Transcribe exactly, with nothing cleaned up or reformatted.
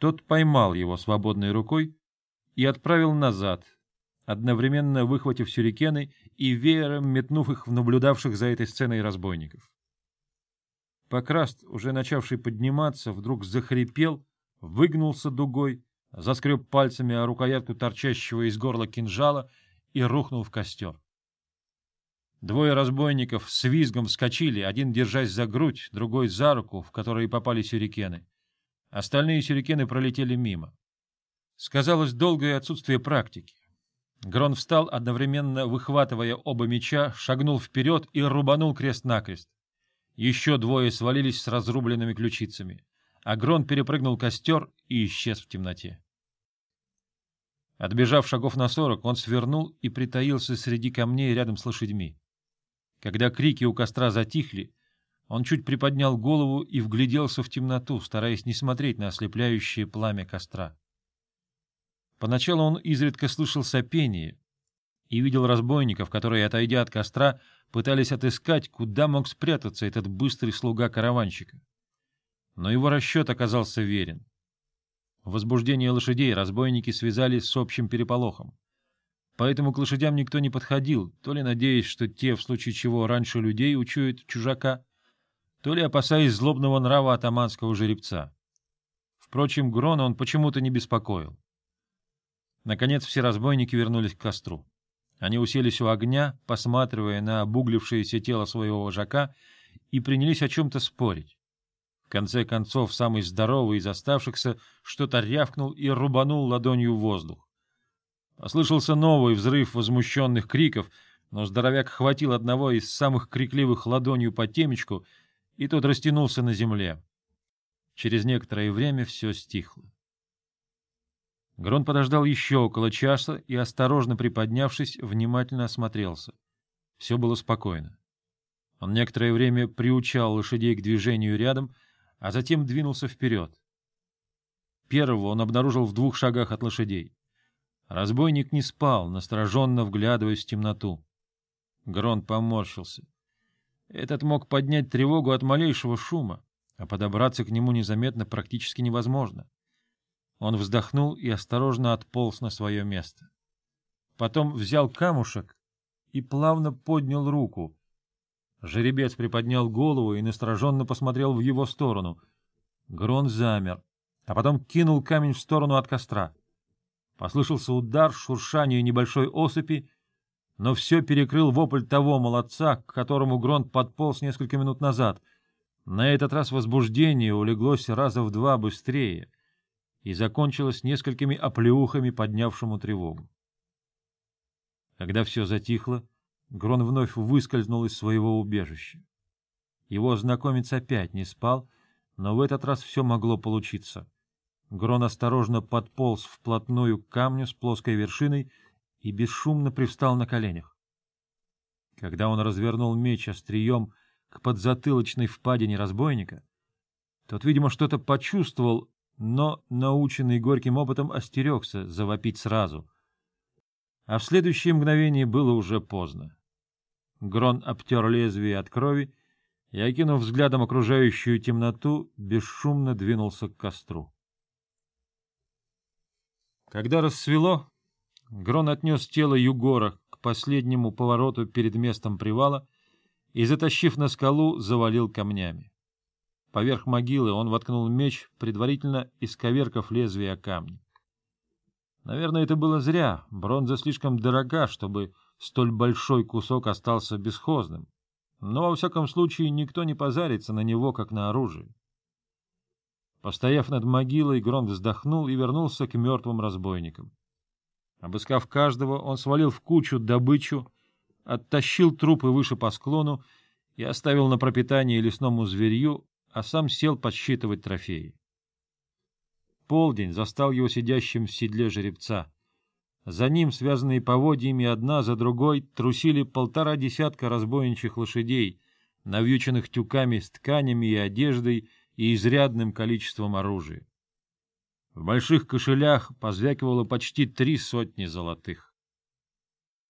Тот поймал его свободной рукой и отправил назад, одновременно выхватив сюрикены и веером метнув их в наблюдавших за этой сценой разбойников. Покраст, уже начавший подниматься, вдруг захрипел, выгнулся дугой, заскреб пальцами о рукоятку торчащего из горла кинжала и рухнул в костер. Двое разбойников с визгом вскочили, один держась за грудь, другой за руку, в которой попали сюрикены. Остальные сюрикены пролетели мимо. Сказалось долгое отсутствие практики. Грон встал, одновременно выхватывая оба меча, шагнул вперед и рубанул крест-накрест. Еще двое свалились с разрубленными ключицами, а Грон перепрыгнул костер и исчез в темноте. Отбежав шагов на сорок, он свернул и притаился среди камней рядом с лошадьми. Когда крики у костра затихли, он чуть приподнял голову и вгляделся в темноту, стараясь не смотреть на ослепляющее пламя костра. Поначалу он изредка слышал сопение и видел разбойников, которые, отойдя от костра, пытались отыскать, куда мог спрятаться этот быстрый слуга караванщика. Но его расчет оказался верен. Возбуждение лошадей разбойники связали с общим переполохом. Поэтому к лошадям никто не подходил, то ли надеясь, что те, в случае чего, раньше людей учуют чужака, то ли опасаясь злобного нрава атаманского жеребца. Впрочем, Грона он почему-то не беспокоил. Наконец все разбойники вернулись к костру. Они уселись у огня, посматривая на обуглившееся тело своего вожака, и принялись о чем-то спорить. В конце концов, самый здоровый из оставшихся что-то рявкнул и рубанул ладонью в воздух. Послышался новый взрыв возмущенных криков, но здоровяк хватил одного из самых крикливых ладонью по темечку, и тот растянулся на земле. Через некоторое время все стихло. Грон подождал еще около часа и, осторожно приподнявшись, внимательно осмотрелся. Все было спокойно. Он некоторое время приучал лошадей к движению рядом, а затем двинулся вперед. Первого он обнаружил в двух шагах от лошадей. Разбойник не спал, настороженно вглядываясь в темноту. Грон поморщился. Этот мог поднять тревогу от малейшего шума, а подобраться к нему незаметно практически невозможно. Он вздохнул и осторожно отполз на свое место. Потом взял камушек и плавно поднял руку. Жеребец приподнял голову и настороженно посмотрел в его сторону. Грон замер, а потом кинул камень в сторону от костра. Послышался удар, шуршание небольшой осыпи, но все перекрыл вопль того молодца, к которому Грон подполз несколько минут назад. На этот раз возбуждение улеглось раза в два быстрее и закончилось несколькими оплеухами, поднявшему тревогу. Когда все затихло, Грон вновь выскользнул из своего убежища. Его знакомец опять не спал, но в этот раз все могло получиться. Грон осторожно подполз вплотную к камню с плоской вершиной и бесшумно привстал на коленях. Когда он развернул меч острием к подзатылочной впадине разбойника, тот, видимо, что-то почувствовал, но, наученный горьким опытом, остерегся завопить сразу. А в следующее мгновение было уже поздно. Грон обтер лезвие от крови и, окинув взглядом окружающую темноту, бесшумно двинулся к костру. Когда рассвело, Грон отнес тело Югора к последнему повороту перед местом привала и, затащив на скалу, завалил камнями. Поверх могилы он воткнул меч, предварительно исковеркав лезвие о камни. Наверное, это было зря, бронза слишком дорога, чтобы столь большой кусок остался бесхозным, но, во всяком случае, никто не позарится на него, как на оружие. Постояв над могилой, Грон вздохнул и вернулся к мертвым разбойникам. Обыскав каждого, он свалил в кучу добычу, оттащил трупы выше по склону и оставил на пропитание лесному зверью, а сам сел подсчитывать трофеи. Полдень застал его сидящим в седле жеребца. За ним, связанные поводьями одна за другой, трусили полтора десятка разбойничьих лошадей, навьюченных тюками с тканями и одеждой и изрядным количеством оружия. В больших кошелях позвякивало почти три сотни золотых.